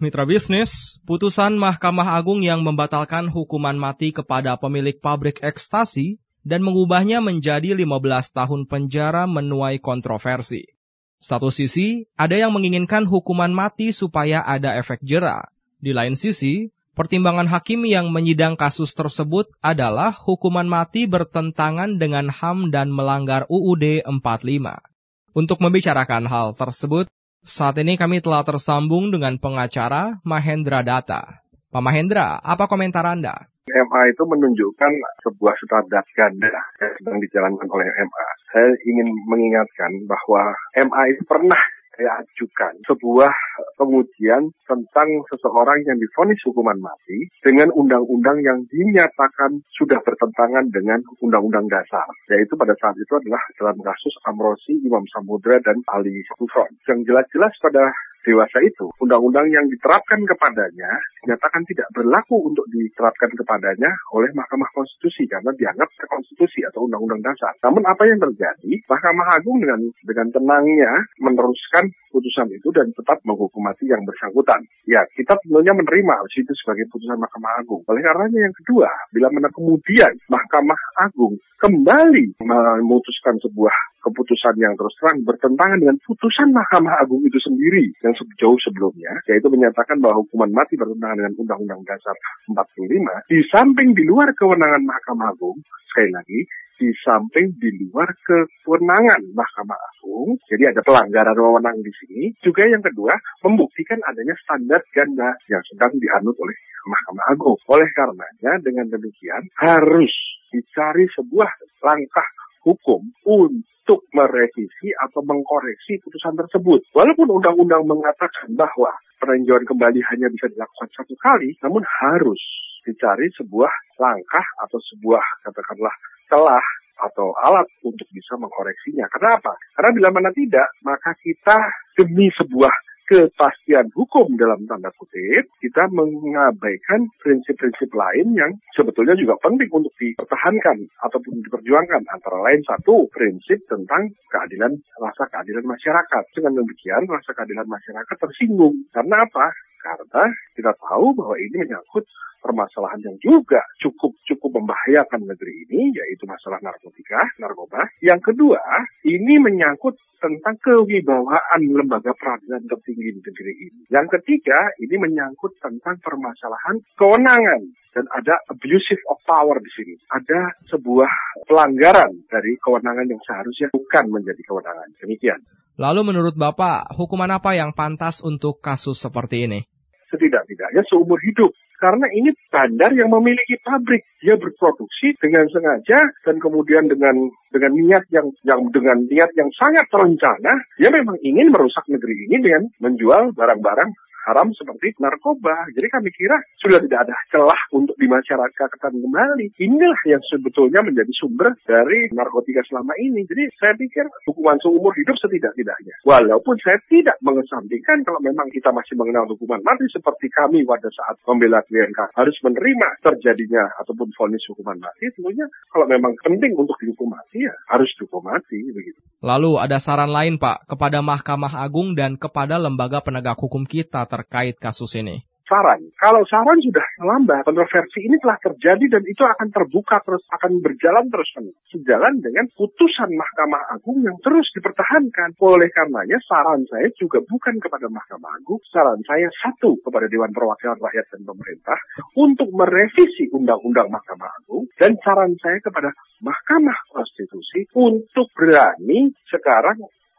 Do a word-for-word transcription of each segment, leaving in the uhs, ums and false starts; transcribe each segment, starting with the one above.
Mitra bisnis, putusan Mahkamah Agung yang membatalkan hukuman mati kepada pemilik pabrik ekstasi dan mengubahnya menjadi lima belas tahun penjara menuai kontroversi. Satu sisi, ada yang menginginkan hukuman mati supaya ada efek jera. Di lain sisi, pertimbangan hakim yang menyidang kasus tersebut adalah hukuman mati bertentangan dengan H A M dan melanggar U U D empat puluh lima. Untuk membicarakan hal tersebut, saat ini kami telah tersambung dengan pengacara Mahendra Datta. Pak Mahendra, apa komentar Anda? M A itu menunjukkan sebuah standar ganda yang sedang dijalankan oleh M A. Saya ingin mengingatkan bahwa M A itu pernah saya ajukan sebuah pengujian tentang seseorang yang divonis hukuman mati dengan undang-undang yang dinyatakan sudah bertentangan dengan undang-undang dasar. Yaitu pada saat itu adalah dalam kasus Amrozi, Imam Samudra, dan Ali Gufron. Yang jelas-jelas pada dewasa itu, undang-undang yang diterapkan kepadanya dinyatakan tidak berlaku untuk diterapkan kepadanya oleh Mahkamah Konstitusi karena dianggap konstitusi atau undang-undang dasar. Namun apa yang terjadi? Mahkamah Agung dengan dengan tenangnya meneruskan putusan itu dan tetap menghukum mati yang bersangkutan. Ya, kita tentunya menerima itu sebagai putusan Mahkamah Agung. Oleh karenanya yang kedua, bila mana kemudian Mahkamah Agung kembali memutuskan sebuah keputusan yang terus terang bertentangan dengan putusan Mahkamah Agung itu sendiri yang jauh sebelumnya, yaitu menyatakan bahwa hukuman mati bertentangan dengan Undang-Undang Dasar empat puluh lima, di samping di luar kewenangan Mahkamah Agung, sekali lagi, di samping di luar kewenangan Mahkamah Agung, jadi ada pelanggaran wewenang di sini. Juga yang kedua, membuktikan adanya standar ganda yang sedang dianut oleh Mahkamah Agung. Oleh karenanya, dengan demikian harus dicari sebuah langkah hukum untuk merevisi atau mengkoreksi putusan tersebut. Walaupun undang-undang mengatakan bahwa peninjauan kembali hanya bisa dilakukan satu kali, namun harus dicari sebuah langkah atau sebuah, katakanlah, celah atau alat untuk bisa mengkoreksinya. Karena apa? Karena bila mana tidak, maka kita demi sebuah kepastian hukum dalam tanda kutip, kita mengabaikan prinsip-prinsip lain yang sebetulnya juga penting untuk dipertahankan ataupun diperjuangkan. Antara lain satu, prinsip tentang keadilan, rasa keadilan masyarakat. Dengan demikian, rasa keadilan masyarakat tersinggung. Karena apa? Karena kita tahu bahwa ini menyangkut permasalahan yang juga cukup-cukup membahayakan negeri ini, yaitu masalah narkotika, narkoba. Yang kedua, ini menyangkut tentang kewibawaan lembaga peradilan tertinggi di negeri ini. Yang ketiga, ini menyangkut tentang permasalahan kewenangan. Dan ada abusive of power di sini. Ada sebuah pelanggaran dari kewenangan yang seharusnya bukan menjadi kewenangan. Demikian. Lalu menurut Bapak, hukuman apa yang pantas untuk kasus seperti ini? Setidak-tidaknya seumur hidup. Karena ini bandar yang memiliki pabrik, dia berproduksi dengan sengaja dan kemudian dengan dengan niat yang yang dengan niat yang sangat terencana, dia memang ingin merusak negeri ini dengan menjual barang-barang haram seperti narkoba. Jadi kami kira sudah tidak ada celah untuk dimasyarakatkan kembali. Inilah yang sebetulnya menjadi sumber dari narkotika selama ini. Jadi saya pikir hukuman seumur hidup setidak-tidaknya. Walaupun saya tidak mengesampingkan kalau memang kita masih mengenal hukuman mati seperti kami pada saat membela klien harus menerima terjadinya ataupun vonis hukuman mati. Tentunya kalau memang penting untuk dihukum mati ya harus dihukum mati begitu. Lalu ada saran lain Pak kepada Mahkamah Agung dan kepada lembaga penegak hukum kita terkait kasus ini? Saran, kalau saran sudah lambat, kontroversi ini telah terjadi dan itu akan terbuka terus, akan berjalan terus sejalan dengan putusan Mahkamah Agung yang terus dipertahankan. Oleh karenanya saran saya juga bukan kepada Mahkamah Agung, saran saya satu kepada Dewan Perwakilan Rakyat dan Pemerintah untuk merevisi Undang-Undang Mahkamah Agung, dan saran saya kepada Mahkamah Konstitusi untuk berani sekarang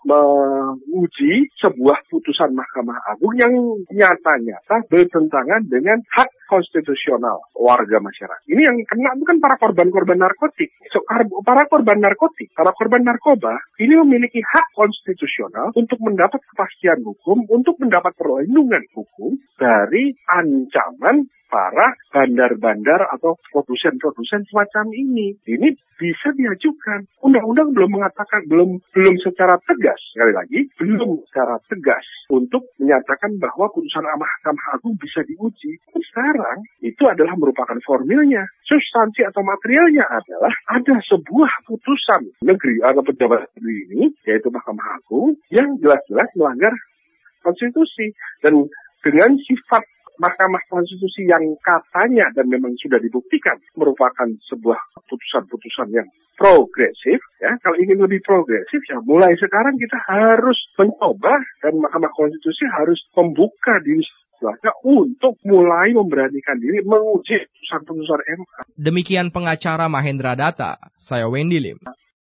menguji sebuah putusan Mahkamah Agung yang nyata-nyata bertentangan dengan hak konstitusional warga masyarakat. Ini yang kena bukan para korban-korban narkotik. So, para korban narkotik, para korban narkoba, ini memiliki hak konstitusional untuk mendapat kepastian hukum, untuk mendapat perlindungan hukum dari ancaman para bandar-bandar atau produsen-produsen semacam ini. Ini bisa diajukan. Undang-undang belum mengatakan, belum belum secara tegas, sekali lagi, belum secara tegas untuk menyatakan bahwa putusan Mahkamah Agung bisa diuji. Sekarang, itu adalah merupakan formilnya. Substansi atau materialnya adalah ada sebuah putusan negeri atau pejabat negeri ini, yaitu Mahkamah Agung, yang jelas-jelas melanggar konstitusi. Dan dengan sifat Mahkamah Konstitusi yang katanya dan memang sudah dibuktikan merupakan sebuah putusan-putusan yang progresif, ya. Kalau ingin lebih progresif, ya mulai sekarang kita harus mencoba dan Mahkamah Konstitusi harus membuka diri setelahnya untuk mulai memberanikan diri menguji putusan-putusan M A. Demikian pengacara Mahendra Data, saya Wendy Lim.